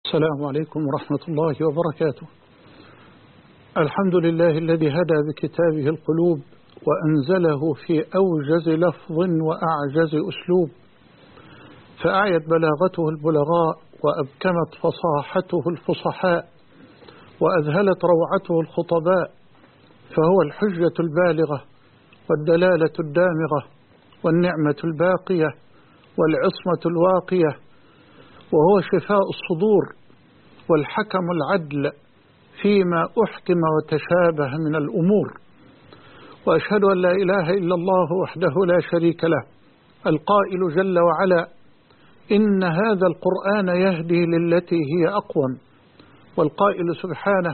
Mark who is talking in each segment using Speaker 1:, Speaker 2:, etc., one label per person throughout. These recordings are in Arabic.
Speaker 1: السلام عليكم ورحمة الله وبركاته. الحمد لله الذي هدى بكتابه القلوب وأنزله في أوجز لفظ وأعجز أسلوب، فأعيت بلاغته البلغاء وأبكمت فصاحته الفصحاء وأذهلت روعته الخطباء، فهو الحجة البالغة والدلالة الدامغة والنعمة الباقية والعصمة الواقية، وهو شفاء الصدور والحكم العدل فيما أحكم وتشابه من الأمور. وأشهد أن لا إله إلا الله وحده لا شريك له، القائل جل وعلا: إن هذا القرآن يهدي للتي هي أقوم. والقائل سبحانه: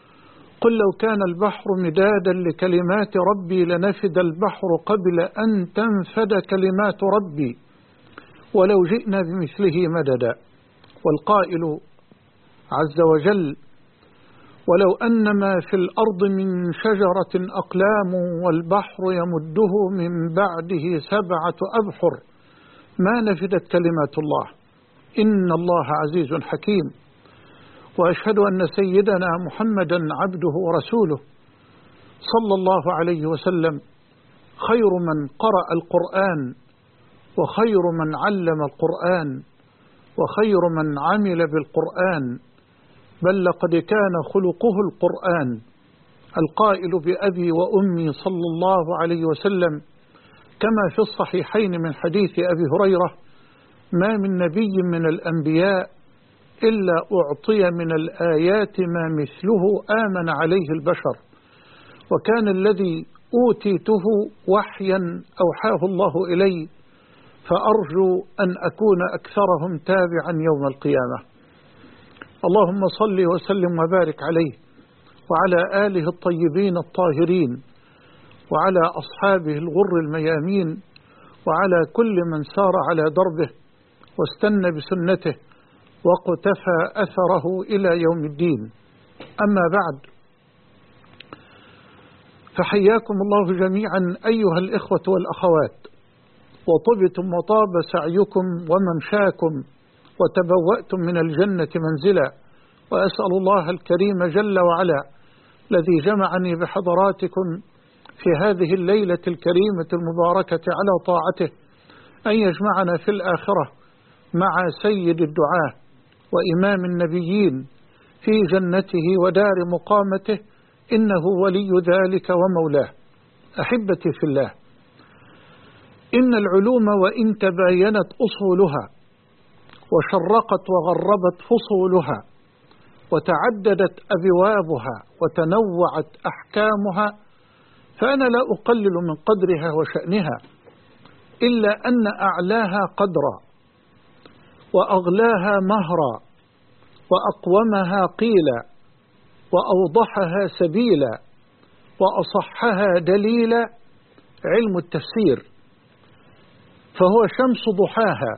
Speaker 1: قل لو كان البحر مدادا لكلمات ربي لنفد البحر قبل أن تنفد كلمات ربي ولو جئنا بمثله مددا. والقائل عز وجل: ولو أن ما في الأرض من شجرة أقلام والبحر يمده من بعده 7 أبحر ما نفدت كلمات الله إن الله عزيز حكيم. وأشهد أن سيدنا محمدا عبده ورسوله صلى الله عليه وسلم خير من قرأ القرآن وخير من علم القرآن وخير من عمل بالقرآن، بل لقد كان خلقه القرآن، القائل بأبي وأمي صلى الله عليه وسلم كما في الصحيحين من حديث أبي هريرة: ما من نبي من الأنبياء إلا أعطي من الآيات ما مثله آمن عليه البشر، وكان الذي أوتيته وحيا أوحاه الله إلي، فأرجو أن أكون أكثرهم تابعا يوم القيامة. اللهم صل وسلم وبارك عليه وعلى آله الطيبين الطاهرين وعلى أصحابه الغر الميامين وعلى كل من سار على دربه واستنى بسنته وقتفى أثره إلى يوم الدين. أما بعد، فحياكم الله جميعا أيها الإخوة والأخوات، وطبتم وطاب سعيكم وممشاكم وتبوأتم من الجنة منزلا، وأسأل الله الكريم جل وعلا الذي جمعني بحضراتكم في هذه الليلة الكريمة المباركة على طاعته أن يجمعنا في الآخرة مع سيد الدعاة وإمام النبيين في جنته ودار مقامته، إنه ولي ذلك ومولاه. أحبتي في الله، إن العلوم وإن تباينت أصولها وشرقت وغربت فصولها وتعددت أبوابها وتنوعت أحكامها، فأنا لا أقلل من قدرها وشأنها، إلا أن أعلاها قدرا وأغلاها مهرا وأقومها قيلا وأوضحها سبيلا وأصحها دليلا علم التفسير، فهو شمس ضحاها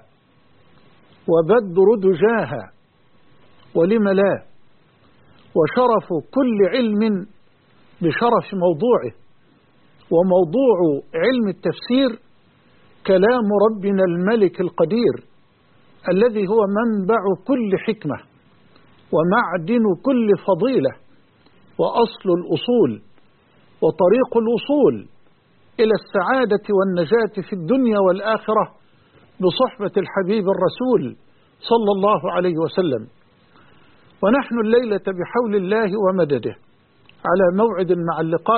Speaker 1: وبدر دجاها، ولم لا، وشرف كل علم بشرف موضوعه. وموضوع علم التفسير كلام ربنا الملك القدير الذي هو منبع كل حكمة ومعدن كل فضيلة وأصل الأصول وطريق الوصول إلى السعادة والنجاة في الدنيا والآخرة بصحبة الحبيب الرسول صلى الله عليه وسلم. ونحن الليلة بحول الله ومدده على موعد مع اللقاء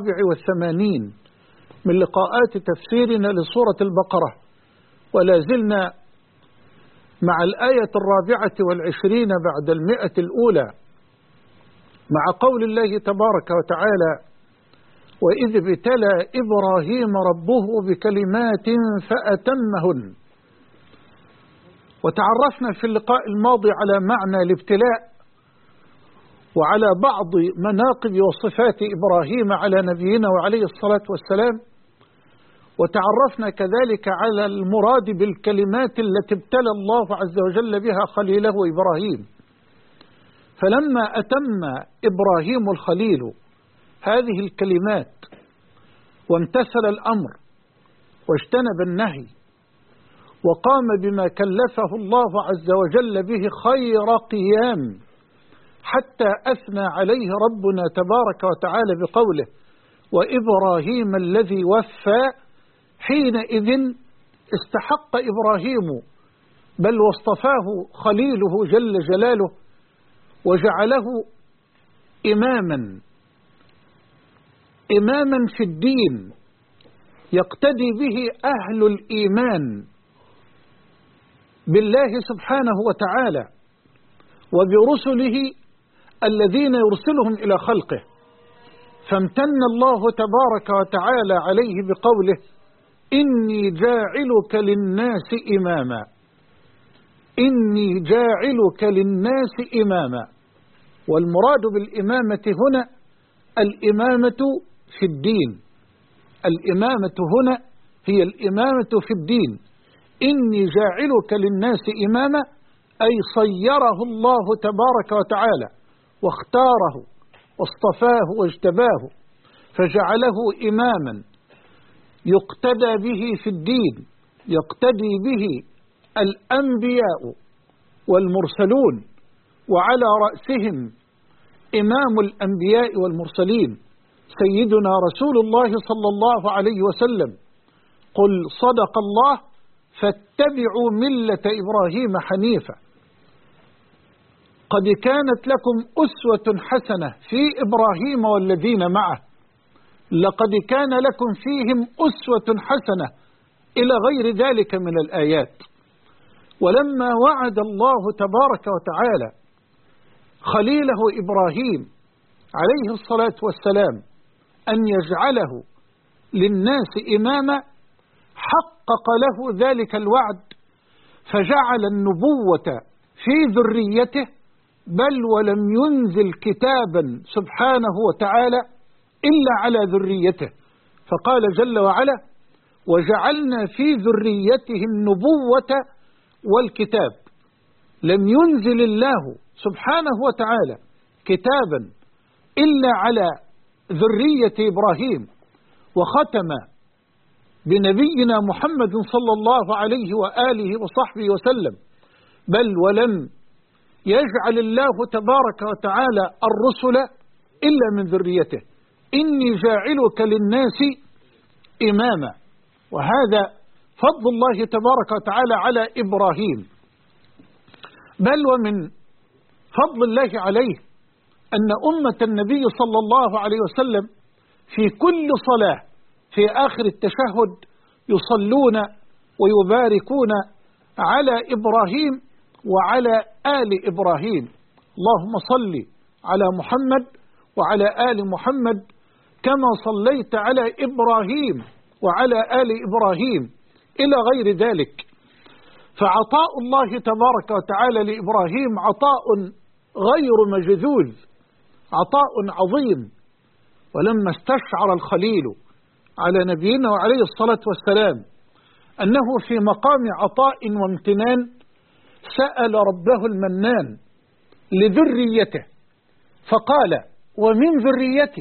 Speaker 1: 84 من لقاءات تفسيرنا لسورة البقرة، ولا زلنا مع الآية 24 بعد 100 الأولى، مع قول الله تبارك وتعالى: وإذ ابتلى إبراهيم ربه بكلمات فأتمهن. وتعرفنا في اللقاء الماضي على معنى الابتلاء وعلى بعض مناقب وصفات إبراهيم على نبينا وعليه الصلاة والسلام، وتعرفنا كذلك على المراد بالكلمات التي ابتلى الله عز وجل بها خليله إبراهيم. فلما أتم إبراهيم الخليل هذه الكلمات وامتثل الأمر واجتنب النهي وقام بما كلفه الله عز وجل به خير قيام، حتى أثنى عليه ربنا تبارك وتعالى بقوله: وإبراهيم الذي وفى. حينئذ استحق إبراهيم بل واصطفاه خليله جل جلاله وجعله إماما في الدين يقتدي به أهل الإيمان بالله سبحانه وتعالى وبرسله الذين يرسلهم إلى خلقه. فامتن الله تبارك وتعالى عليه بقوله: إني جاعلك للناس إماما. إني جاعلك للناس إماما. والمراد بالإمامة هنا الإمامة في الدين. الإمامة هنا هي الإمامة في الدين. إني جاعلك للناس إماما، أي صيره الله تبارك وتعالى واختاره واصطفاه واجتباه فجعله إماما يقتدى به في الدين، يقتدي به الأنبياء والمرسلون، وعلى رأسهم إمام الأنبياء والمرسلين سيدنا رسول الله صلى الله عليه وسلم: قل صدق الله فاتبعوا ملة إبراهيم حنيفا. قد كانت لكم أسوة حسنة في إبراهيم والذين معه، لقد كان لكم فيهم أسوة حسنة إلى غير ذلك من الآيات. ولما وعد الله تبارك وتعالى خليله إبراهيم عليه الصلاة والسلام أن يجعله للناس إماما، حقق له ذلك الوعد فجعل النبوة في ذريته، بل ولم ينزل كتابا سبحانه وتعالى إلا على ذريته، فقال جل وعلا: وجعلنا في ذريته النبوة والكتاب. لم ينزل الله سبحانه وتعالى كتابا إلا على ذرية إبراهيم، وختم بنبينا محمد صلى الله عليه وآله وصحبه وسلم، بل ولم يجعل الله تبارك وتعالى الرسل إلا من ذريته. إني جاعلك للناس إماما. وهذا فضل الله تبارك وتعالى على إبراهيم. بل ومن فضل الله عليه أن أمة النبي صلى الله عليه وسلم في كل صلاة في آخر التشهد يصلون ويباركون على إبراهيم وعلى آل إبراهيم: اللهم صل على محمد وعلى آل محمد كما صليت على إبراهيم وعلى آل إبراهيم إلى غير ذلك. فعطاء الله تبارك وتعالى لإبراهيم عطاء غير مجذوذ، عطاء عظيم. ولما استشعر الخليل على نبينا وعليه الصلاة والسلام أنه في مقام عطاء وامتنان، سأل ربه المنان لذريته فقال: ومن ذريتي.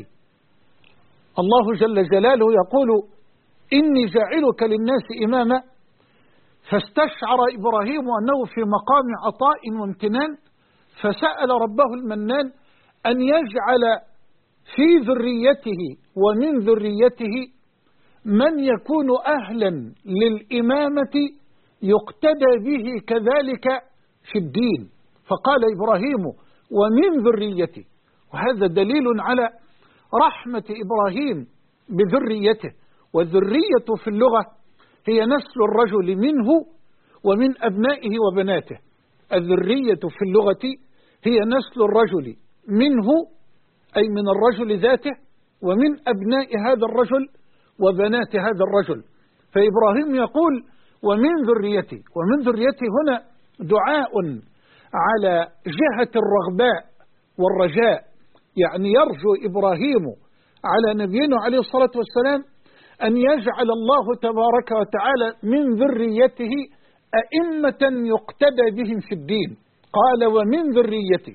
Speaker 1: الله جل جلاله يقول: إني جاعلك للناس إماما. فاستشعر إبراهيم أنه في مقام عطاء وامتنان، فسأل ربه المنان أن يجعل في ذريته ومن ذريته من يكون أهلا للإمامة يقتدى به كذلك في الدين. فقال إبراهيم: ومن ذريتي. وهذا دليل على رحمة إبراهيم بذريته. والذرية في اللغة هي نسل الرجل منه ومن أبنائه وبناته. الذرية في اللغة هي نسل الرجل منه، أي من الرجل ذاته، ومن أبناء هذا الرجل وبنات هذا الرجل. فإبراهيم يقول: ومن ذريتي. ومن ذريتي هنا دعاء على جهة الرغباء والرجاء، يعني يرجو إبراهيم على نبينا عليه الصلاة والسلام أن يجعل الله تبارك وتعالى من ذريته أئمة يقتدى بهم في الدين. قال: ومن ذريتي.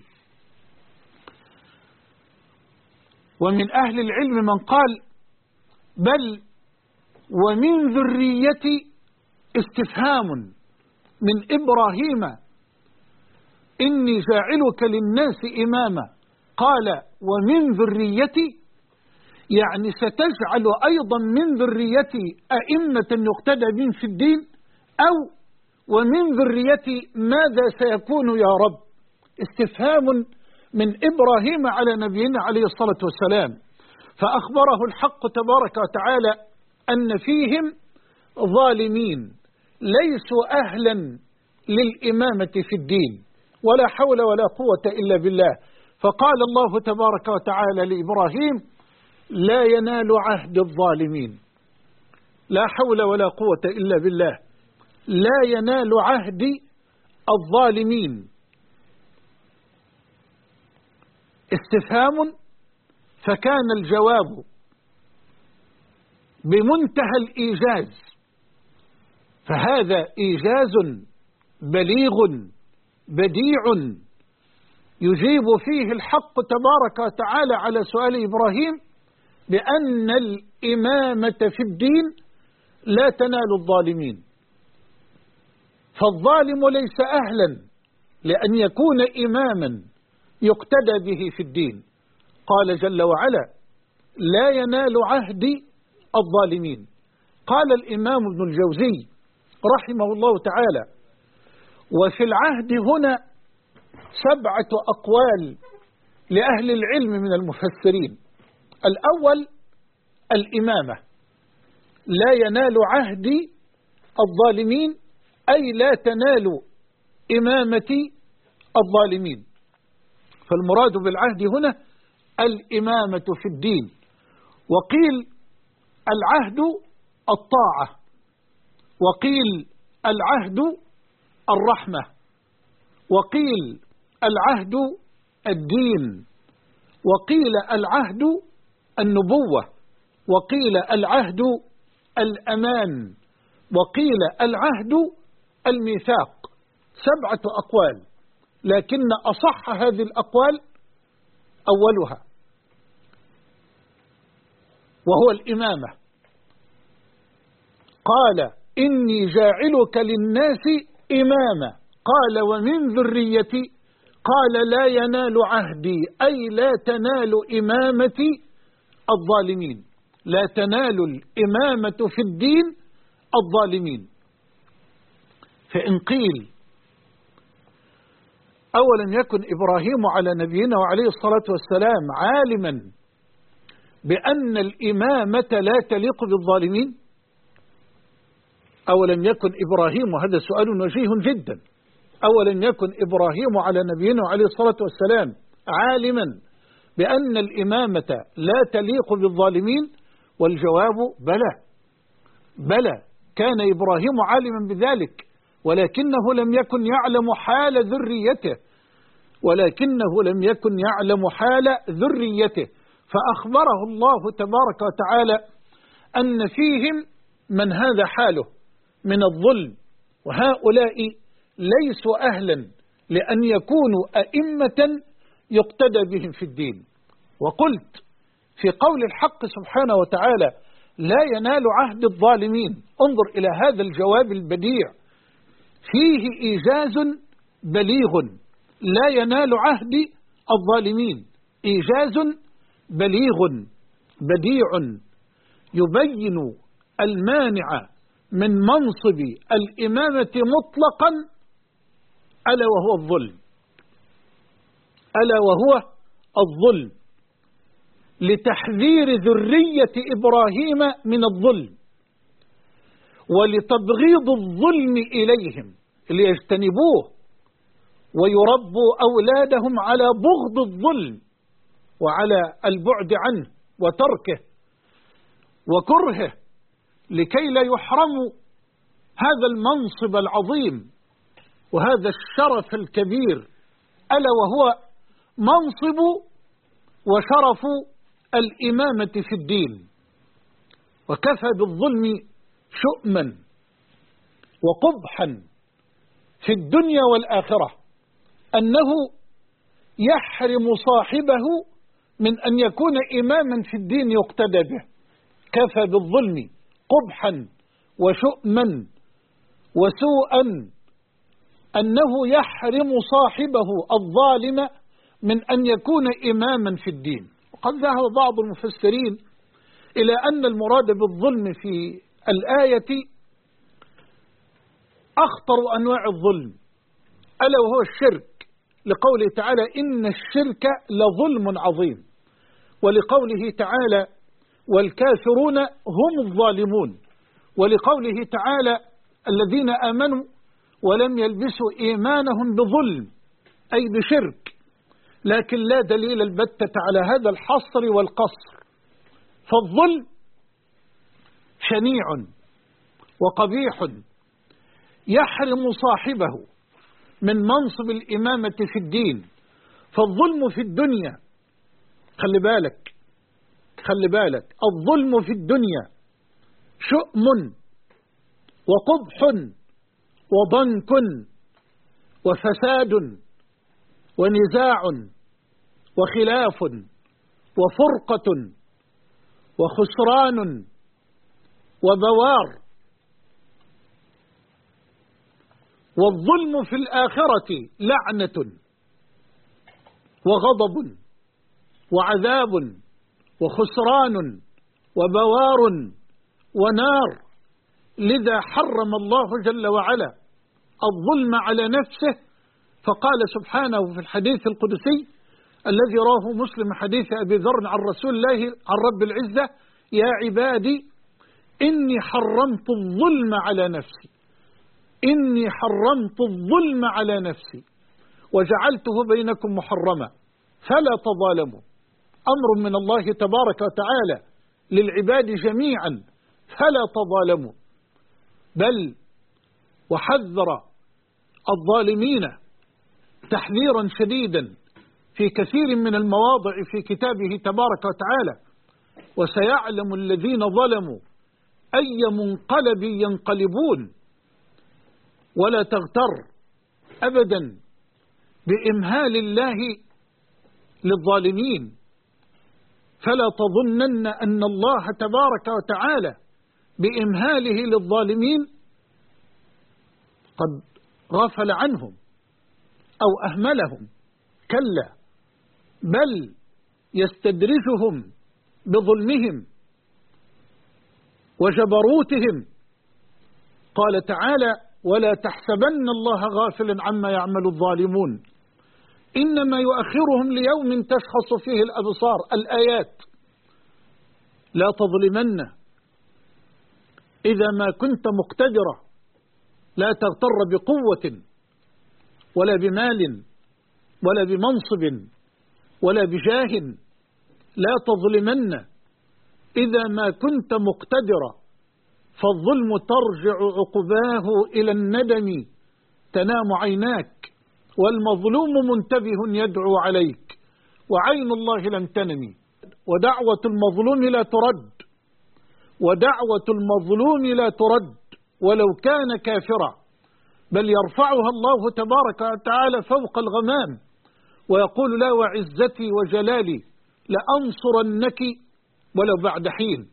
Speaker 1: ومن أهل العلم من قال: بل ومن ذريتي استفهام من إبراهيم إني جاعلك للناس إماما، قال ومن ذريتي، يعني ستجعل أيضا من ذريتي أئمة يقتدى بهم في الدين، أو ومن ذريتي ماذا سيكون يا رب؟ استفهام من إبراهيم على نبينا عليه الصلاة والسلام. فأخبره الحق تبارك وتعالى أن فيهم ظالمين ليسوا أهلا للإمامة في الدين، ولا حول ولا قوة إلا بالله. فقال الله تبارك وتعالى لإبراهيم لا ينال عهد الظالمين. لا حول ولا قوة إلا بالله. لا ينال عهد الظالمين. استفهام، فكان الجواب بمنتهى الإيجاز، فهذا إيجاز بليغ بديع يجيب فيه الحق تبارك وتعالى على سؤال إبراهيم بأن الإمامة في الدين لا تنال الظالمين، فالظالم ليس أهلا لأن يكون إماما يقتدى به في الدين. قال جل وعلا لا ينال عهدي الظالمين. قال الإمام ابن الجوزي رحمه الله تعالى وفي العهد هنا 7 أقوال لأهل العلم من المفسرين. الأول الإمامة، لا ينال عهدي الظالمين أي لا تنال إمامتي الظالمين، فالمراد بالعهد هنا الإمامة في الدين. وقيل العهد الطاعة، وقيل العهد الرحمة، وقيل العهد الدين، وقيل العهد النبوة، وقيل العهد الأمان، وقيل العهد الميثاق. 7 أقوال، لكن أصح هذه الأقوال أولها وهو الإمامة. قال إني جاعلك للناس إماما، قال ومن ذريتي، قال لا ينال عهدي أي لا تنال إمامتي الظالمين، لا تنال الإمامة في الدين الظالمين. فإن قيل أولم يكن إبراهيم على نبينا وعليه الصلاة والسلام عالما بأن الإمامة لا تليق بالظالمين؟ أولم يكن إبراهيم، وهذا سؤال وجيه جدا، أولم يكن إبراهيم على نبينا وعليه الصلاة والسلام عالما بأن الإمامة لا تليق بالظالمين؟ والجواب بلى، كان إبراهيم عالما بذلك، ولكنه لم يكن يعلم حال ذريته، فأخبره الله تبارك وتعالى أن فيهم من هذا حاله من الظلم، وهؤلاء ليسوا أهلا لأن يكونوا أئمة يقتدى بهم في الدين. وقلت في قول الحق سبحانه وتعالى لا ينال عهد الظالمين، انظر إلى هذا الجواب البديع، فيه إيجاز بليغ. لا ينال عهد الظالمين، إيجاز بليغ بديع يبين المانع من منصب الإمامة مطلقا، ألا وهو الظلم، لتحذير ذرية إبراهيم من الظلم، ولتبغيض الظلم إليهم ليجتنبوه ويربوا أولادهم على بغض الظلم وعلى البعد عنه وتركه وكرهه، لكي لا يحرموا هذا المنصب العظيم وهذا الشرف الكبير، ألا وهو منصب وشرف الإمامة في الدين. وكفى بالظلم شؤما وقبحا في الدنيا والآخرة أنه يحرم صاحبه من أن يكون إماما في الدين يقتدى به. كفى بالظلم قبحا وشؤما وسوءا أنه يحرم صاحبه الظالم من أن يكون إماما في الدين. وقد ذهب بعض المفسرين إلى أن المراد بالظلم في الآية أخطر أنواع الظلم، ألا وهو الشرك، لقوله تعالى إن الشرك لظلم عظيم، ولقوله تعالى والكافرون هم الظالمون، ولقوله تعالى الذين آمنوا ولم يلبسوا إيمانهم بظلم أي بشرك، لكن لا دليل البتة على هذا الحصر والقصر. فالظلم شنيع وقبيح يحرم صاحبه من منصب الإمامة في الدين. فالظلم في الدنيا، خلي بالك الظلم في الدنيا شؤم وقبح وضنك وفساد ونزاع وخلاف وفرقة وخسران وبوار. والظلم في الآخرة لعنة وغضب وعذاب وخسران وبوار ونار. لذا حرم الله جل وعلا الظلم على نفسه، فقال سبحانه في الحديث القدسي الذي رواه مسلم حديث أبي ذر عن رسول الله عن رب العزة: يا عبادي إني حرمت الظلم على نفسي، إني حرمت الظلم على نفسي وجعلته بينكم محرما فلا تظالموا. أمر من الله تبارك وتعالى للعباد جميعا فلا تظالموا، بل وحذر الظالمين تحذيرا شديدا في كثير من المواضع في كتابه تبارك وتعالى: وسيعلم الذين ظلموا أي منقلب ينقلبون. ولا تغتر أبدا بإمهال الله للظالمين، فلا تظنن أن الله تبارك وتعالى بإمهاله للظالمين قد غفل عنهم أو أهملهم، كلا، بل يستدرجهم بظلمهم وجبروتهم. قال تعالى: ولا تحسبن الله غافلا عما يعمل الظالمون إنما يؤخرهم ليوم تشخص فيه الأبصار. الآيات: لا تظلمن إذا ما كنت مقتدرا، لا تغتر بقوة ولا بمال ولا بمنصب ولا بجاه. لا تظلمن إذا ما كنت مقتدرا، فالظلم ترجع عقباه إلى الندم تنام عيناك، والمظلوم منتبه يدعو عليك وعين الله لم تنم. ودعوة المظلوم لا ترد، ودعوة المظلوم لا ترد ولو كان كافرا، بل يرفعها الله تبارك وتعالى فوق الغمام ويقول: لا وعزتي وجلالي لأنصرنك ولو بعد حين.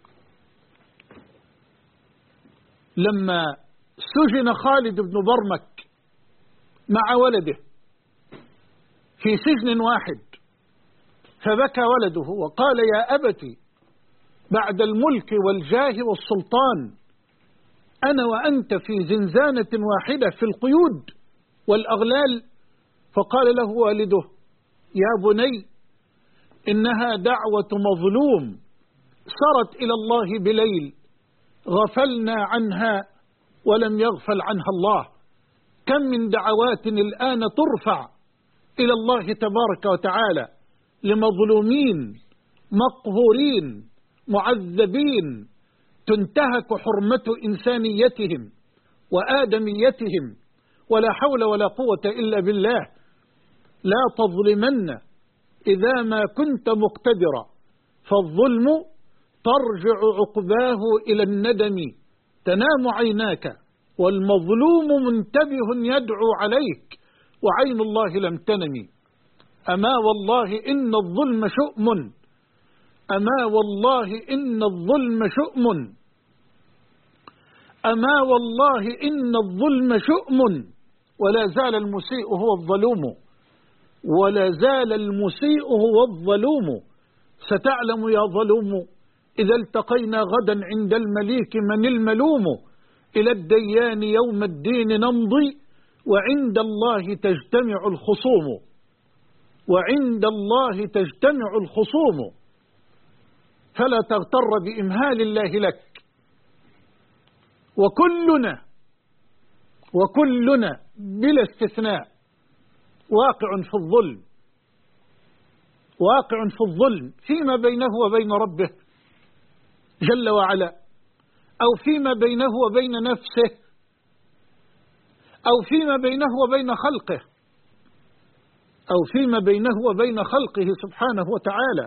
Speaker 1: لما سجن خالد بن برمك مع ولده في سجن واحد، فبكى ولده وقال: يا أبتي بعد الملك والجاه والسلطان أنا وأنت في زنزانة واحدة في القيود والأغلال. فقال له والده: يا بني إنها دعوة مظلوم سرت إلى الله بليل غفلنا عنها ولم يغفل عنها الله. كم من دعوات الآن ترفع إلى الله تبارك وتعالى لمظلومين مقهورين معذبين، تنتهك حرمة إنسانيتهم وآدميتهم، ولا حول ولا قوة إلا بالله. لا تظلمن إذا ما كنت مقتدرا، فالظلم ترجع عقباه إلى الندم تنام عيناك، والمظلوم منتبه يدعو عليك وعين الله لم تنم. أما والله إن الظلم شؤم، أما والله إن الظلم شؤم أما والله إن الظلم شؤم ولا زال المسيء هو الظلوم، ولا زال المسيء هو الظلوم. ستعلم يا ظلوم إذا التقينا غدا عند المليك من الملوم. إلى الديان يوم الدين نمضي وعند الله تجتمع الخصوم، وعند الله تجتمع الخصوم. فلا تغتر بإمهال الله لك. وكلنا بلا استثناء واقع في الظلم، واقع في الظلم فيما بينه وبين ربه جل وعلا، أو فيما بينه وبين نفسه، أو فيما بينه وبين خلقه، أو فيما بينه وبين خلقه سبحانه وتعالى.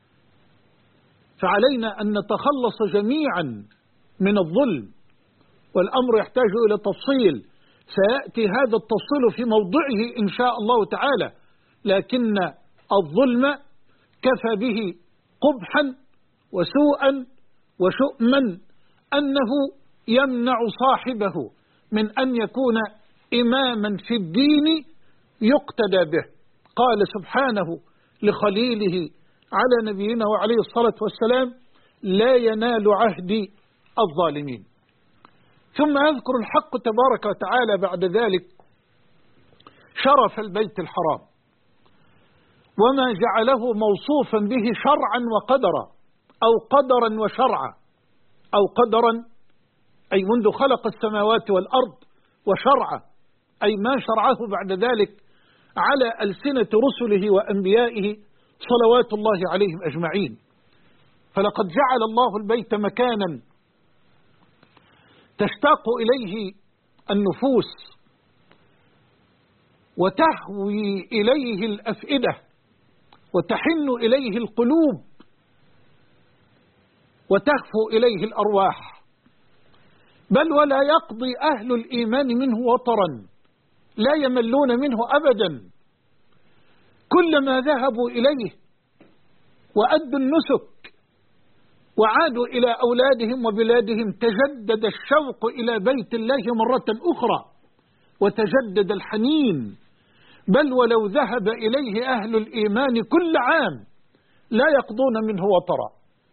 Speaker 1: فعلينا أن نتخلص جميعا من الظلم، والأمر يحتاج إلى تفصيل، سيأتي هذا التفصيل في موضعه إن شاء الله تعالى. لكن الظلم كفى به قبحا وسوءا وشؤما أنه يمنع صاحبه من أن يكون إماما في الدين يقتدى به. قال سبحانه لخليله على نبينا وعليه الصلاة والسلام: لا ينال عهدي الظالمين. ثم يذكر الحق تبارك وتعالى بعد ذلك شرف البيت الحرام وما جعله موصوفا به شرعا وقدرا، أو قدرا وشرعا، أو قدرا أي منذ خلق السماوات والأرض، وشرعا أي ما شرعه بعد ذلك على ألسنة رسله وأنبيائه صلوات الله عليهم أجمعين. فلقد جعل الله البيت مكانا تشتاق إليه النفوس وتهوي إليه الأفئدة وتحن إليه القلوب وتهفو إليه الأرواح، بل ولا يقضي أهل الإيمان منه وطرا، لا يملون منه أبدا. كلما ذهبوا إليه وأدوا النسك وعادوا إلى أولادهم وبلادهم تجدد الشوق إلى بيت الله مرة أخرى وتجدد الحنين، بل ولو ذهب إليه أهل الإيمان كل عام لا يقضون منه وطرا،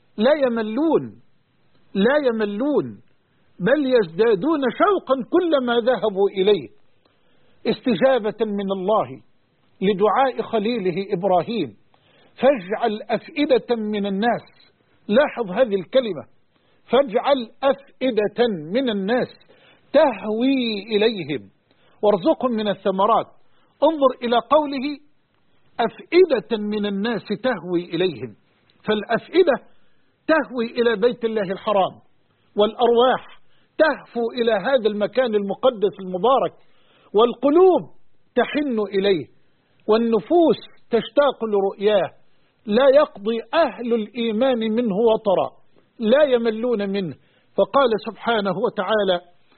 Speaker 1: لا يملون بل يزدادون شوقا كلما ذهبوا إليه، استجابة من الله لدعاء خليله إبراهيم: فاجعل أفئدة من الناس. لاحظ هذه الكلمة: فاجعل أفئدة من الناس تهوي إليهم وارزقهم من الثمرات. انظر إلى قوله: أفئدة من الناس تهوي إليهم. فالأفئدة تهوي إلى بيت الله الحرام، والأرواح تهفو إلى هذا المكان المقدس المبارك، والقلوب تحن إليه، والنفوس تشتاق لرؤياه. لا يقضي أهل الإيمان منه وطرا، لا يملون منه. فقال سبحانه وتعالى: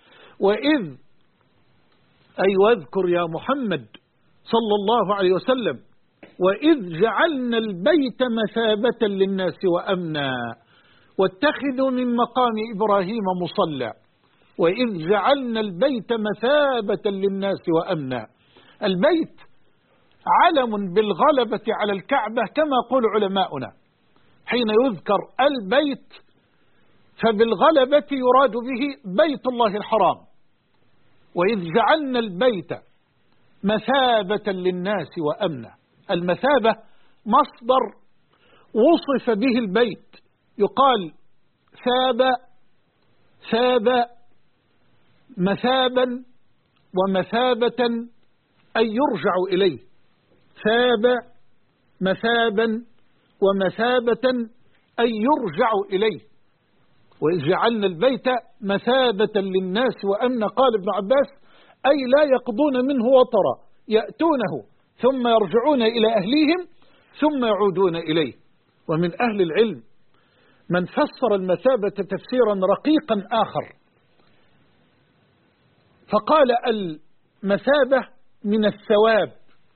Speaker 1: واذكر يا محمد صلى الله عليه وسلم: وإذ جعلنا البيت مثابة للناس وأمنا واتخذوا من مقام إبراهيم مصلى. وإذ جعلنا البيت مثابة للناس وأمنا. البيت علم بالغلبة على الكعبة كما يقول علماؤنا. حين يذكر البيت فبالغلبة يراد به بيت الله الحرام. وإذ جعلنا البيت مثابة للناس وأمنا. المثابة مصدر وصف به البيت، يقال ثاب مثابا ومثابة أي يرجع إليه. ثاب مثابا ومثابة أي يرجع إليه. وإذ جعلنا البيت مثابة للناس وأمنا. قال ابن عباس: أي لا يقضون منه وطرا، يأتونه ثم يرجعون إلى أهليهم ثم يعودون إليه. ومن أهل العلم من فسر المثابة تفسيرا رقيقا آخر، فقال: المثابة من الثواب.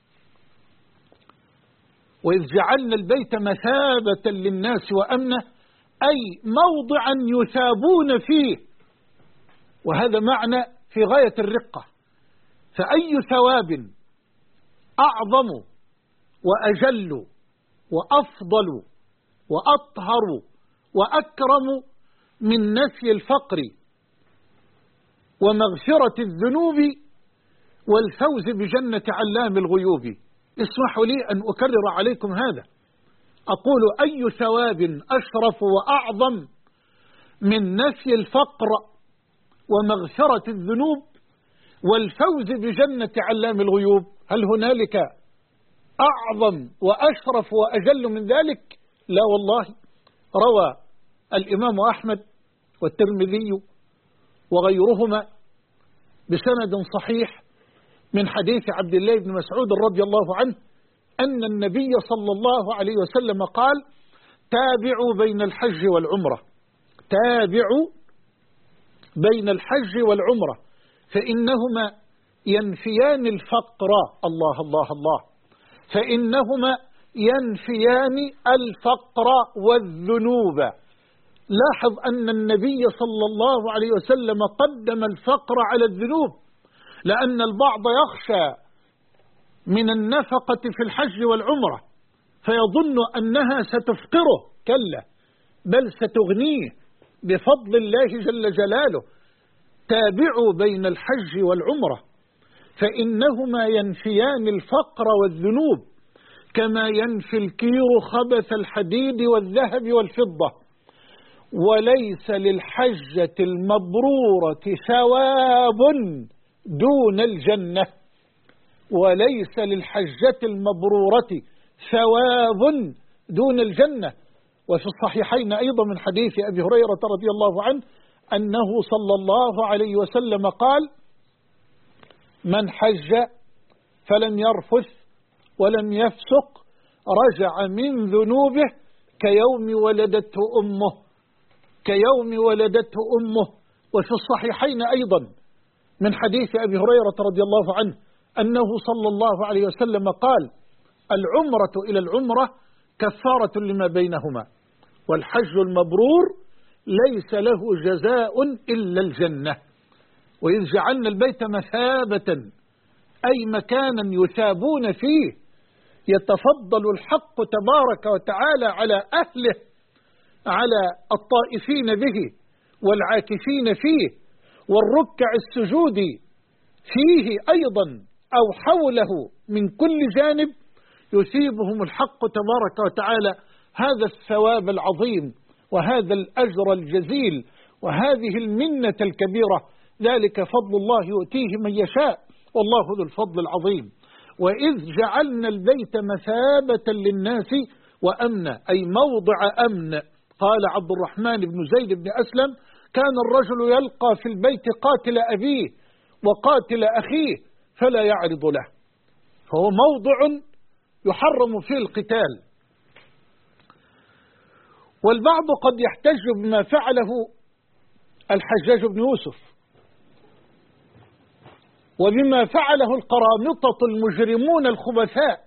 Speaker 1: وإذ جعلنا البيت مثابة للناس وأمنا أي موضعا يثابون فيه وهذا معنى في غاية الرقة. فأي ثواب أعظم وأجل وأفضل وأطهر وأكرم من نفي الفقر ومغفرة الذنوب والفوز بجنة علام الغيوب. اسمحوا لي أن أكرر عليكم هذا، أقول أي ثواب أشرف وأعظم من نفي الفقر ومغفرة الذنوب والفوز بجنة علام الغيوب؟ هل هنالك أعظم وأشرف وأجل من ذلك؟ لا والله. روى الإمام أحمد والترمذي وغيرهما بسند صحيح من حديث عبد الله بن مسعود رضي الله عنه أن النبي صلى الله عليه وسلم قال: تابعوا بين الحج والعمرة، تابعوا بين الحج والعمرة فإنهما ينفيان الفقر. الله الله الله. فإنهما ينفيان الفقر والذنوب. لاحظ أن النبي صلى الله عليه وسلم قدم الفقر على الذنوب، لأن البعض يخشى من النفقة في الحج والعمرة فيظن أنها ستفقره، كلا، بل ستغنيه بفضل الله جل جلاله. تابعوا بين الحج والعمرة فإنهما ينفيان الفقر والذنوب كما ينفي الكير خبث الحديد والذهب والفضة. وليس للحجة المبرورة ثواب دون الجنة، وليس للحجة المبرورة ثواب دون الجنة. وفي الصحيحين أيضا من حديث أبي هريرة رضي الله عنه أنه صلى الله عليه وسلم قال: من حج فلم يرفث ولم يفسق رجع من ذنوبه كيوم ولدته أمه، كيوم ولدته أمه. وفي الصحيحين أيضا من حديث أبي هريرة رضي الله عنه أنه صلى الله عليه وسلم قال: العمرة إلى العمرة كفارة لما بينهما، والحج المبرور ليس له جزاء إلا الجنة. وإذ جعلنا البيت مثابة أي مكانا يثابون فيه، يتفضل الحق تبارك وتعالى على أهله، على الطائفين به والعاكفين فيه والركع السجود فيه أيضا أو حوله من كل جانب، يثيبهم الحق تبارك وتعالى هذا الثواب العظيم وهذا الأجر الجزيل وهذه المنة الكبيرة. ذلك فضل الله يؤتيه من يشاء والله ذو الفضل العظيم. وإذ جعلنا البيت مثابة للناس وأمنا، أي موضع أمن. قال عبد الرحمن بن زيد بن أسلم: كان الرجل يلقى في البيت قاتل أبيه وقاتل أخيه فلا يعرض له، فهو موضع يحرم فيه القتال. والبعض قد يحتج بما فعله الحجاج بن يوسف وبما فعله القرامطة المجرمون الخبثاء،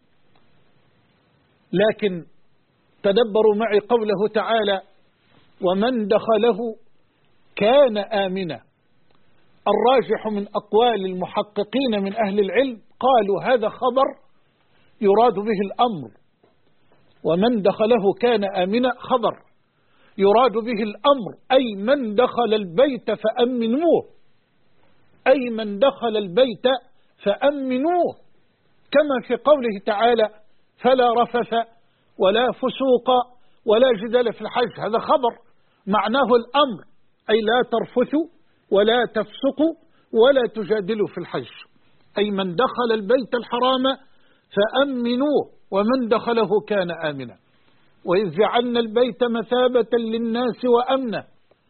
Speaker 1: لكن تدبروا معي قوله تعالى: ومن دخله كان آمنا. الراجح من أقوال المحققين من أهل العلم قالوا هذا خبر يراد به الأمر، ومن دخله كان آمنا خبر يراد به الأمر، أي من دخل البيت فأمنوه، أي من دخل البيت فأمنوه، كما في قوله تعالى: فلا رفث ولا فسوق ولا جدال في الحج. هذا خبر معناه الأمر، أي لا ترفثوا ولا تفسقوا ولا تجادلوا في الحج، أي من دخل البيت الحرام فأمنوه ومن دخله كان آمنا. وإذ جعلنا البيت مثابة للناس وأمنا.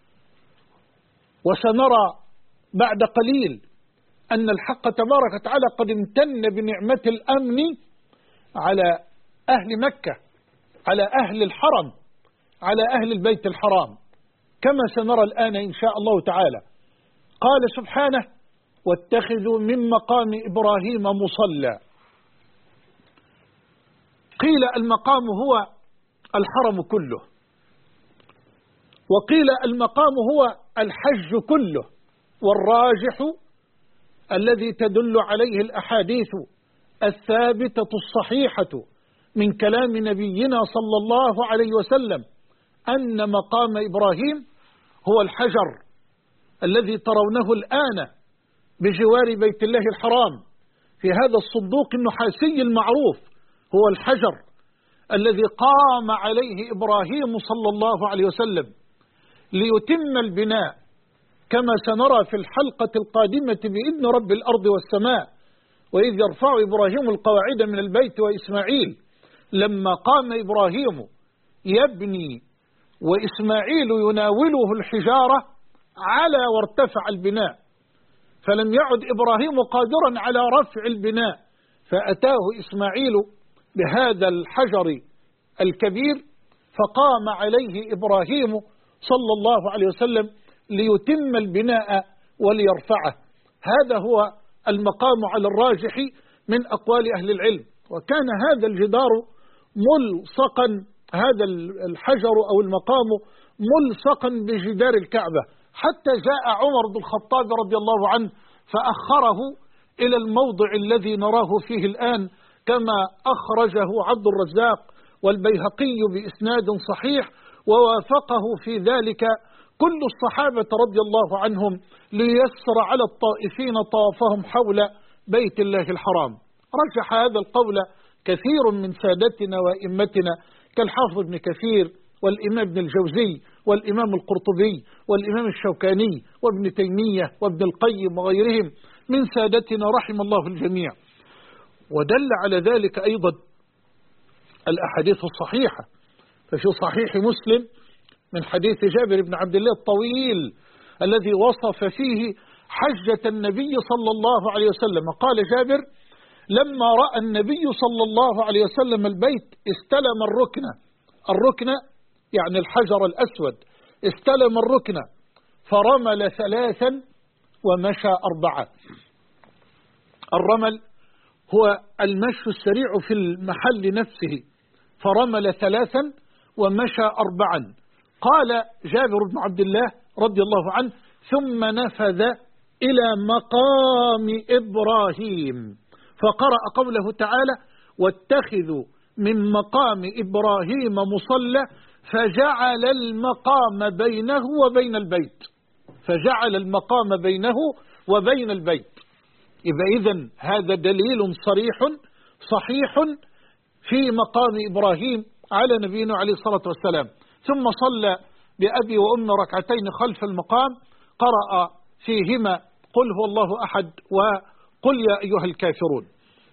Speaker 1: وسنرى بعد قليل أن الحق تبارك وتعالى قد امتن بنعمة الأمن على أهل مكة، على أهل الحرم، على أهل البيت الحرام، كما سنرى الآن إن شاء الله تعالى. قال سبحانه: واتخذوا من مقام إبراهيم مصلى. قيل المقام هو الحرم كله، وقيل المقام هو الحج كله، والراجح الذي تدل عليه الأحاديث الثابتة الصحيحة من كلام نبينا صلى الله عليه وسلم أن مقام إبراهيم هو الحجر الذي ترونه الآن بجوار بيت الله الحرام في هذا الصندوق النحاسي المعروف، هو الحجر الذي قام عليه إبراهيم صلى الله عليه وسلم ليتم البناء، كما سنرى في الحلقة القادمة بإذن رب الأرض والسماء، وإذ يرفع إبراهيم القواعد من البيت وإسماعيل، لما قام إبراهيم يبني وإسماعيل يناوله الحجارة على وارتفع البناء، فلم يعد إبراهيم قادرا على رفع البناء، فأتاه إسماعيل بهذا الحجر الكبير فقام عليه إبراهيم صلى الله عليه وسلم ليتم البناء وليرفعه. هذا هو المقام على الراجح من أقوال أهل العلم. وكان هذا الجدار ملصقا، هذا الحجر أو المقام ملصقا بجدار الكعبة، حتى جاء عمر بن الخطاب رضي الله عنه فأخره إلى الموضع الذي نراه فيه الآن، كما أخرجه عبد الرزاق والبيهقي بإسناد صحيح، ووافقه في ذلك كل الصحابة رضي الله عنهم، ليسر على الطائفين طوافهم حول بيت الله الحرام. رجح هذا القول كثير من سادتنا وإمتنا كالحافظ ابن كثير والإمام ابن الجوزي والإمام القرطبي والإمام الشوكاني وابن تيمية وابن القيم وغيرهم من سادتنا رحم الله الجميع. ودل على ذلك أيضا الأحاديث الصحيحة، ففي صحيح مسلم من حديث جابر بن عبد الله الطويل الذي وصف فيه حجة النبي صلى الله عليه وسلم، قال جابر: لما رأى النبي صلى الله عليه وسلم البيت استلم الركن يعني الحجر الأسود، استلم الركن فرمل 3 ومشى 4. الرمل هو المشي السريع في المحل نفسه، فرمل 3 ومشى 4. قال جابر بن عبد الله رضي الله عنه: ثم نفذ إلى مقام إبراهيم فقرأ قوله تعالى: واتخذوا من مقام إبراهيم مصلى فجعل المقام بينه وبين البيت، فجعل المقام بينه وبين البيت. إذن هذا دليل صريح صحيح في مقام إبراهيم على نبينا عليه الصلاة والسلام. ثم صلى بأبي وأم ركعتين خلف المقام، قرأ فيهما قل هو الله أحد وقل يا أيها الكافرون.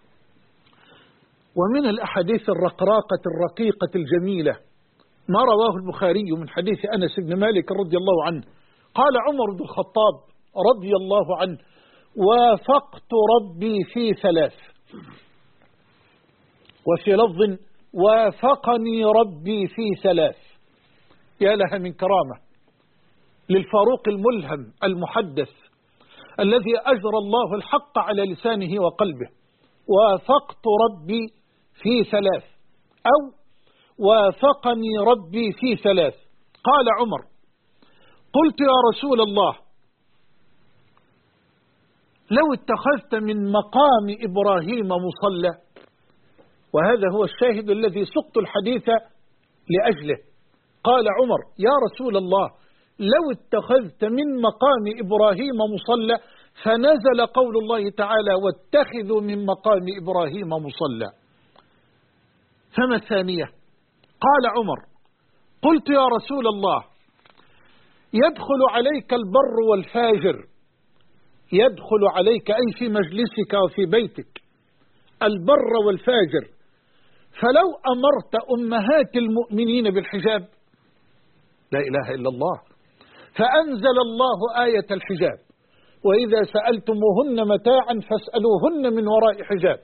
Speaker 1: ومن الأحاديث الرقراقة الرقيقة الجميلة ما رواه البخاري من حديث أنس بن مالك رضي الله عنه، قال عمر بن الخطاب رضي الله عنه: وافقت ربي في 3، وفي لفظ وافقني ربي في 3. يا لها من كرامة للفاروق الملهم المحدث الذي أجرى الله الحق على لسانه وقلبه. وافقت ربي في 3 أو وافقني ربي في 3. قال عمر: قلت يا رسول الله لو اتخذت من مقام إبراهيم مصلى، وهذا هو الشاهد الذي سقت الحديث لأجله. قال عمر: يا رسول الله لو اتخذت من مقام إبراهيم مصلى، فنزل قول الله تعالى: واتخذوا من مقام إبراهيم مصلى. فما الثانية؟ قال عمر: قلت يا رسول الله يدخل عليك البر والفاجر، يدخل عليك أي في مجلسك وفي بيتك البر والفاجر، فلو أمرت أمهات المؤمنين بالحجاب، لا إله إلا الله، فأنزل الله آية الحجاب: وإذا سألتموهن متاعا فاسألوهن من وراء حجاب.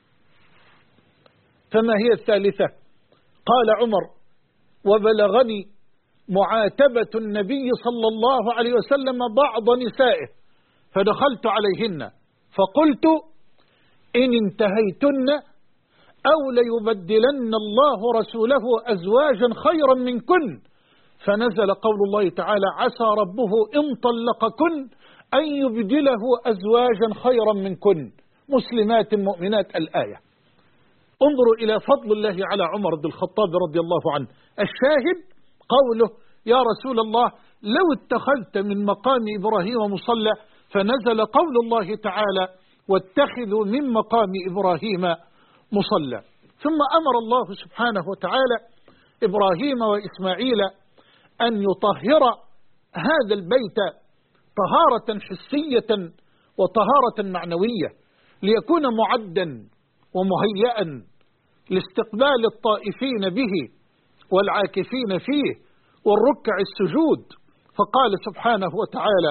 Speaker 1: فما هي الثالثة؟ قال عمر: وبلغني معاتبة النبي صلى الله عليه وسلم بعض نسائه، فدخلت عليهن فقلت: إن انتهيتن أو ليبدلن الله رسوله أزواجا خيرا منكن، فنزل قول الله تعالى: عسى ربه إن طلقكن أن يبدله أزواجا خيرا منكن مسلمات مؤمنات. الآية. انظروا إلى فضل الله على عمر بن الخطاب رضي الله عنه. الشاهد قوله يا رسول الله لو اتخذت من مقام إبراهيم مصلى، فنزل قول الله تعالى واتخذوا من مقام إبراهيم مصلى. ثم أمر الله سبحانه وتعالى إبراهيم وإسماعيل أن يطهر هذا البيت طهارة حسية وطهارة معنوية، ليكون معدا ومهيئا لاستقبال الطائفين به والعاكفين فيه والركع السجود. فقال سبحانه وتعالى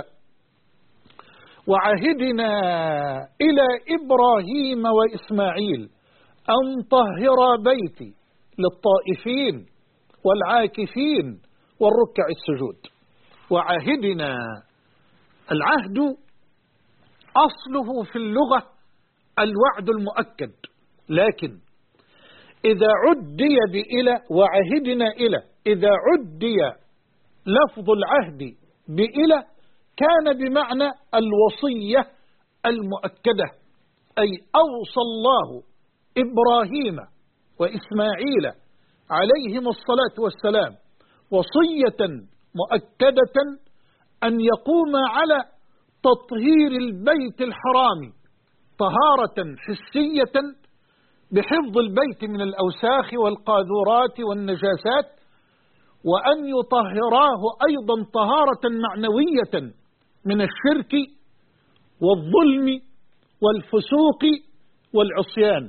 Speaker 1: وعهدنا إلى إبراهيم وإسماعيل أن طهر بيتي للطائفين والعاكفين والركع السجود. وعهدنا، العهد أصله في اللغة الوعد المؤكد، لكن إذا عدي بإلى وعهدنا إلى، إذا عدي لفظ العهد بإلى كان بمعنى الوصية المؤكدة، أي أوصى الله إبراهيم وإسماعيل عليهم الصلاة والسلام وصية مؤكدة أن يقوم على تطهير البيت الحرام طهارة حسية بحفظ البيت من الأوساخ والقاذورات والنجاسات، وأن يطهراه أيضا طهارة معنوية من الشرك والظلم والفسوق والعصيان.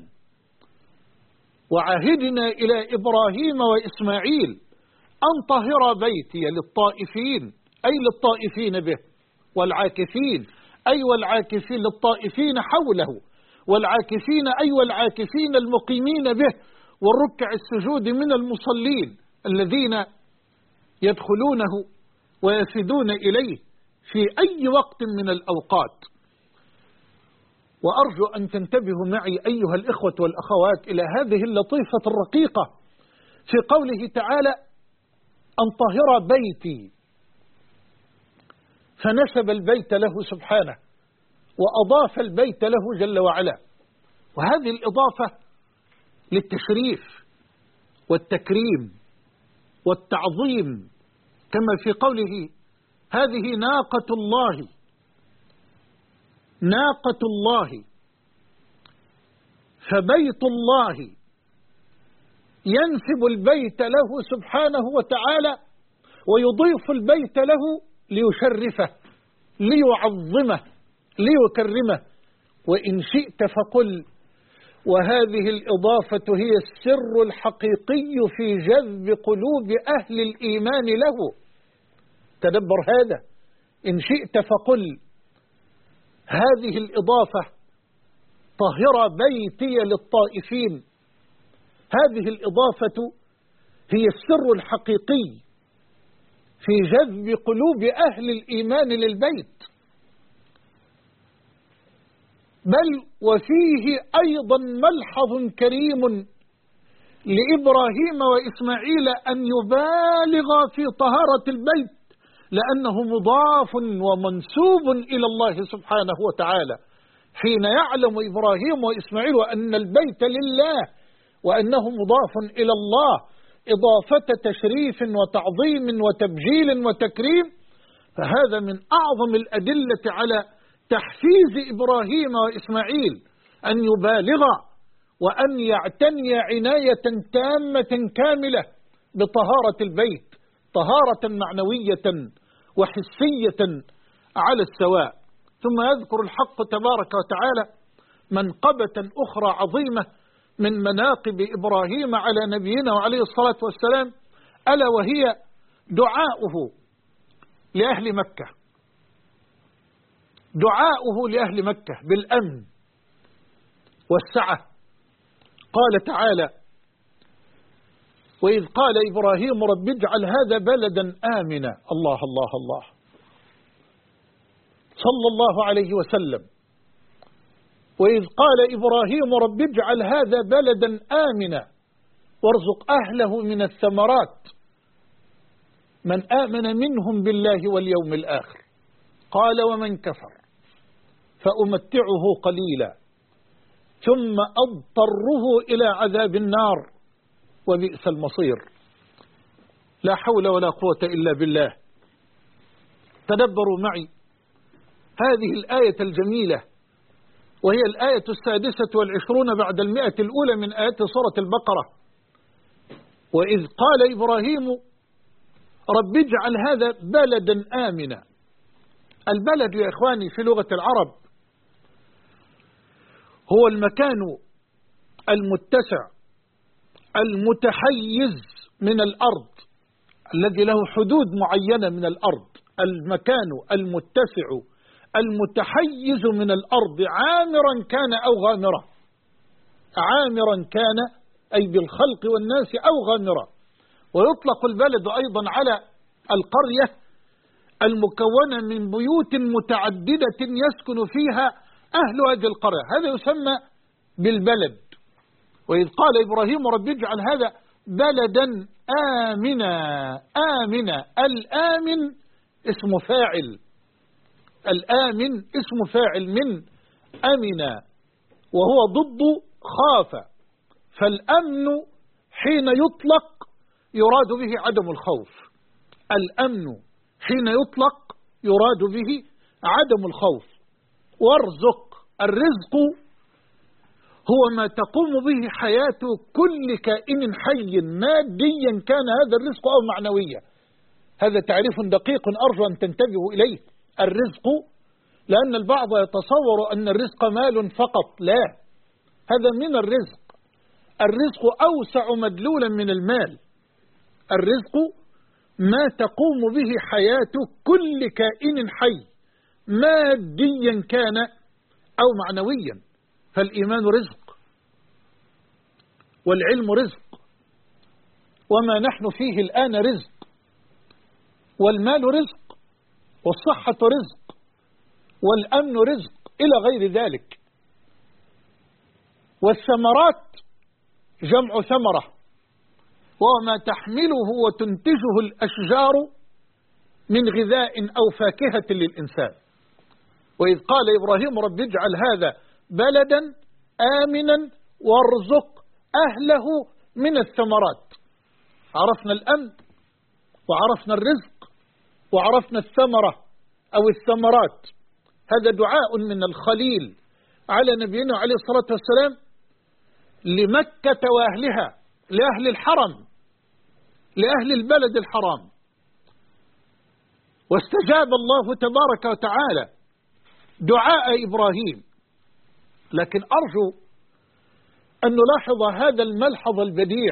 Speaker 1: وعهدنا إلى إبراهيم وإسماعيل أن طهر بيتي للطائفين، أي للطائفين به، والعاكفين، أي والعاكفين للطائفين حوله، والعاكفين أي والعاكفين المقيمين به، والركع السجود من المصلين الذين يدخلونه ويفدون إليه في أي وقت من الأوقات. وأرجو أن تنتبهوا معي أيها الإخوة والأخوات إلى هذه اللطيفة الرقيقة في قوله تعالى أن طهر بيتي، فنسب البيت له سبحانه وأضاف البيت له جل وعلا، وهذه الإضافة للتشريف والتكريم والتعظيم، كما في قوله هذه ناقة الله، ناقة الله، فبيت الله ينسب البيت له سبحانه وتعالى ويضيف البيت له ليشرفه ليعظمه ليكرمه. وإن شئت فقل وهذه الإضافة هي السر الحقيقي في جذب قلوب أهل الإيمان له. تدبر هذا، إن شئت فقل هذه الإضافة طهر بيتي للطائفين، هذه الإضافة هي السر الحقيقي في جذب قلوب أهل الإيمان للبيت، بل وفيه أيضا ملحظ كريم لإبراهيم وإسماعيل أن يبالغ في طهارة البيت، لأنه مضاف ومنسوب إلى الله سبحانه وتعالى. حين يعلم إبراهيم وإسماعيل أن البيت لله وأنه مضاف إلى الله إضافة تشريف وتعظيم وتبجيل وتكريم، فهذا من أعظم الأدلة على تحفيز إبراهيم وإسماعيل أن يبالغ وأن يعتني عناية تامة كاملة بطهارة البيت، طهارة معنوية وحسية على السواء. ثم يذكر الحق تبارك وتعالى منقبة أخرى عظيمة من مناقب إبراهيم على نبينا وعليه الصلاة والسلام، ألا وهي دعاؤه لأهل مكة، دعاؤه لأهل مكة بالأمن والسعة. قال تعالى وإذ قال إبراهيم رب اجعل هذا بلدا آمنا، الله الله الله، صلى الله عليه وسلم. وإذ قال إبراهيم رب اجعل هذا بلدا آمنا وارزق أهله من الثمرات من آمن منهم بالله واليوم الآخر. قال ومن كفر فأمتعه قليلا ثم أضطره إلى عذاب النار وبئس المصير. لا حول ولا قوة إلا بالله. تدبروا معي هذه الآية الجميلة، وهي الآية 26 بعد 100 الأولى من آيات سورة البقرة. وإذ قال إبراهيم رب اجعل هذا بلدا آمنا. البلد يا إخواني في لغة العرب هو المكان المتسع المتحيز من الأرض، الذي له حدود معينة من الأرض. المكان المتسع المتحيز من الأرض عامرا كان أو غامرا. عامرا كان أي بالخلق والناس أو غامرا. ويطلق البلد أيضا على القرية المكونة من بيوت متعددة يسكن فيها أهل هذه القرية، هذا يسمى بالبلد. وإذ قال إبراهيم رب اجعل هذا بلدا آمنا. آمنا، الآمن اسم فاعل، الآمن اسم فاعل من أمنا، وهو ضد خاف. فالأمن حين يطلق يراد به عدم الخوف. الأمن حين يطلق يراد به عدم الخوف. وارزق، الرزق هو ما تقوم به حياة كل كائن حي ماديا كان هذا الرزق أو معنويا. هذا تعريف دقيق أرجو أن تنتبهوا إليه. الرزق، لأن البعض يتصور أن الرزق مال فقط، لا، هذا من الرزق. الرزق أوسع مدلولا من المال. الرزق ما تقوم به حياة كل كائن حي ماديا كان أو معنويا. فالإيمان رزق، والعلم رزق، وما نحن فيه الآن رزق، والمال رزق، والصحة رزق، والأمن رزق، إلى غير ذلك. والثمرات جمع ثمرة، وما تحمله وتنتجه الأشجار من غذاء أو فاكهة للإنسان. وإذ قال إبراهيم رب اجعل هذا بلدا آمنا وارزق أهله من الثمرات. عرفنا الأمن وعرفنا الرزق وعرفنا الثمرة أو الثمرات. هذا دعاء من الخليل على نبينا عليه الصلاة والسلام لمكة وأهلها، لأهل الحرم، لأهل البلد الحرام. واستجاب الله تبارك وتعالى دعاء إبراهيم. لكن أرجو أن نلاحظ هذا الملحظ البديع.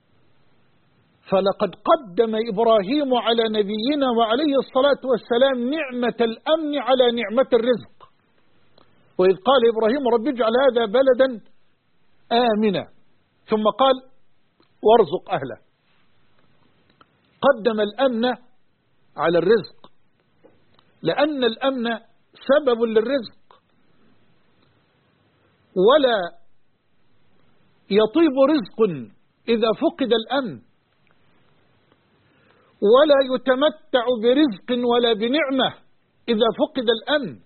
Speaker 1: فلقد قدم إبراهيم على نبينا وعليه الصلاة والسلام نعمة الأمن على نعمة الرزق. وإذ قال إبراهيم رب اجعل هذا بلدا آمنا، ثم قال وارزق أهله. قدم الأمن على الرزق، لأن الأمن سبب للرزق. ولا يطيب رزق إذا فقد الأمن، ولا يتمتع برزق ولا بنعمة إذا فقد الأمن.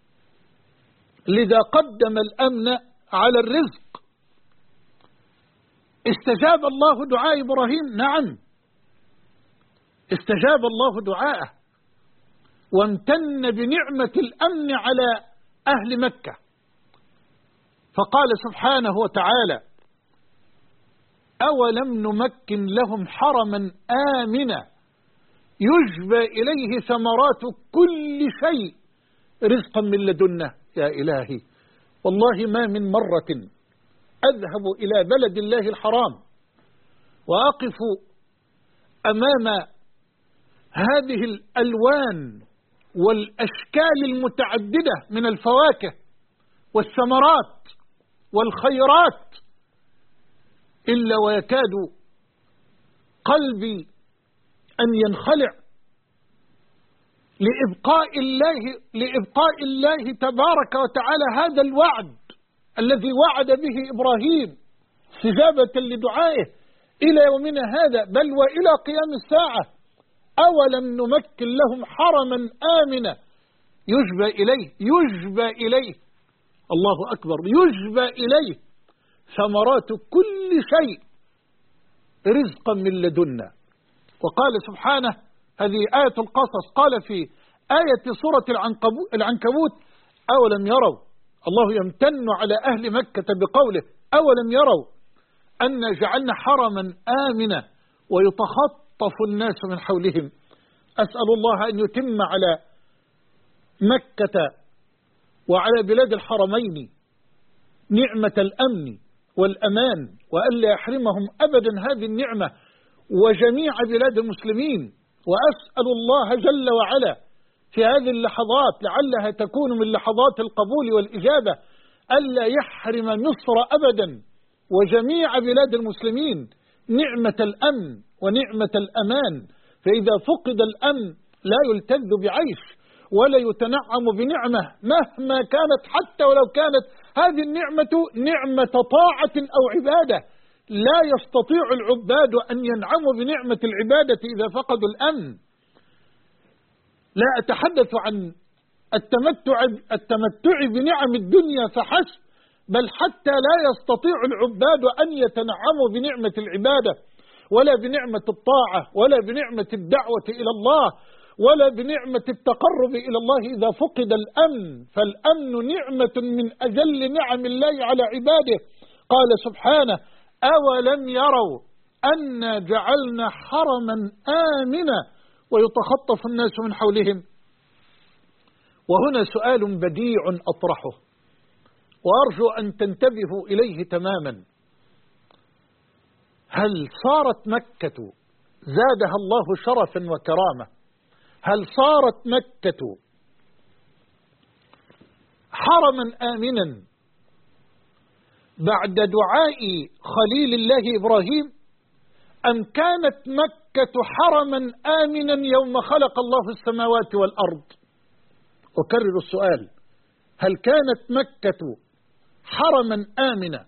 Speaker 1: لذا قدم الأمن على الرزق. استجاب الله دعاء إبراهيم، نعم استجاب الله دعاءه، وامتن بنعمة الأمن على أهل مكة. فقال سبحانه وتعالى أولم نمكن لهم حرما آمنا يجبى إليه ثمرات كل شيء رزقا من لدنا. يا إلهي، والله ما من مرة أذهب إلى بلد الله الحرام وأقف أمام هذه الألوان والأشكال المتعددة من الفواكه والثمرات والخيرات إلا ويكاد قلبي أن ينخلع لإبقاء الله تبارك وتعالى هذا الوعد الذي وعد به إبراهيم استجابة لدعائه إلى يومنا هذا، بل وإلى قيام الساعة. أولم نمكن لهم حرما آمنا يجبى إليه، يجبى إليه، الله أكبر، يجبى إليه ثمرات كل شيء رزقا من لدنا. وقال سبحانه، هذه آية القصص، قال في آية سورة العنكبوت: أولم يروا، الله يمتن على أهل مكة بقوله: أولم يروا أن جعلنا حرما آمنا ويتخطف الناس من حولهم. أسأل الله أن يتم على مكة وعلى بلاد الحرمين نعمة الأمن والأمان، وألا يحرمهم أبدا هذه النعمة وجميع بلاد المسلمين. وأسأل الله جل وعلا في هذه اللحظات، لعلها تكون من لحظات القبول والإجابة، ألا يحرم مصر أبدا وجميع بلاد المسلمين نعمة الأمن ونعمة الأمان. فإذا فقد الأمن لا يلتذ بعيش ولا يتنعم بنعمة مهما كانت، حتى ولو كانت هذه النعمة نعمة طاعة أو عبادة. لا يستطيع العباد أن ينعموا بنعمة العبادة إذا فقدوا الأمن. لا أتحدث عن التمتع بنعم الدنيا فحسب، بل حتى لا يستطيع العباد أن يتنعموا بنعمة العبادة ولا بنعمة الطاعة ولا بنعمة الدعوة إلى الله ولا بنعمة التقرب إلى الله إذا فقد الأمن. فالأمن نعمة من أجل نعم الله على عباده. قال سبحانه: أولم يروا أنا جعلنا حرما آمنا ويتخطف الناس من حولهم. وهنا سؤال بديع أطرحه وأرجو أن تنتبهوا إليه تماما: هل صارت مكة زادها الله شرفا وكرامة، هل صارت مكة حرما آمنا بعد دعاء خليل الله إبراهيم، أم كانت مكة حرما آمنا يوم خلق الله السماوات والأرض؟ أكرر السؤال: هل كانت مكة حرما آمنا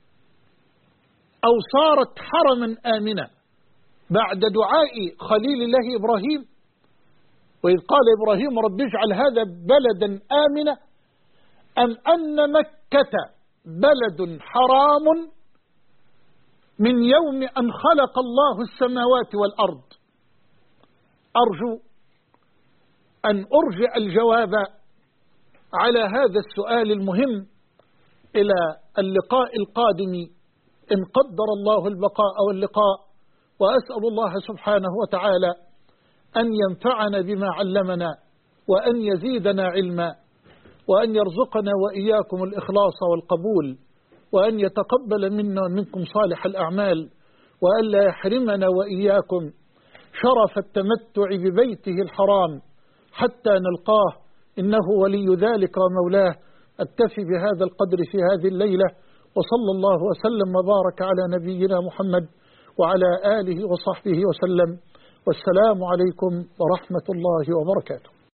Speaker 1: أو صارت حرما آمنا بعد دعاء خليل الله إبراهيم، وإذ قال إبراهيم: رب اجعل هذا بلدا آمنا، أم أن مكة بلد حرام من يوم أن خلق الله السماوات والأرض؟ أرجو أن أرجع الجواب على هذا السؤال المهم إلى اللقاء القادم إن قدر الله البقاء واللقاء. وأسأل الله سبحانه وتعالى أن ينفعنا بما علمنا وأن يزيدنا علما وأن يرزقنا وإياكم الإخلاص والقبول وأن يتقبل منا ومنكم صالح الأعمال وأن لا يحرمنا وإياكم شرف التمتع ببيته الحرام حتى نلقاه، إنه ولي ذلك ومولاه. أكتفي بهذا القدر في هذه الليلة، وصلى الله وسلم وبارك على نبينا محمد وعلى آله وصحبه وسلم، والسلام عليكم ورحمة الله وبركاته.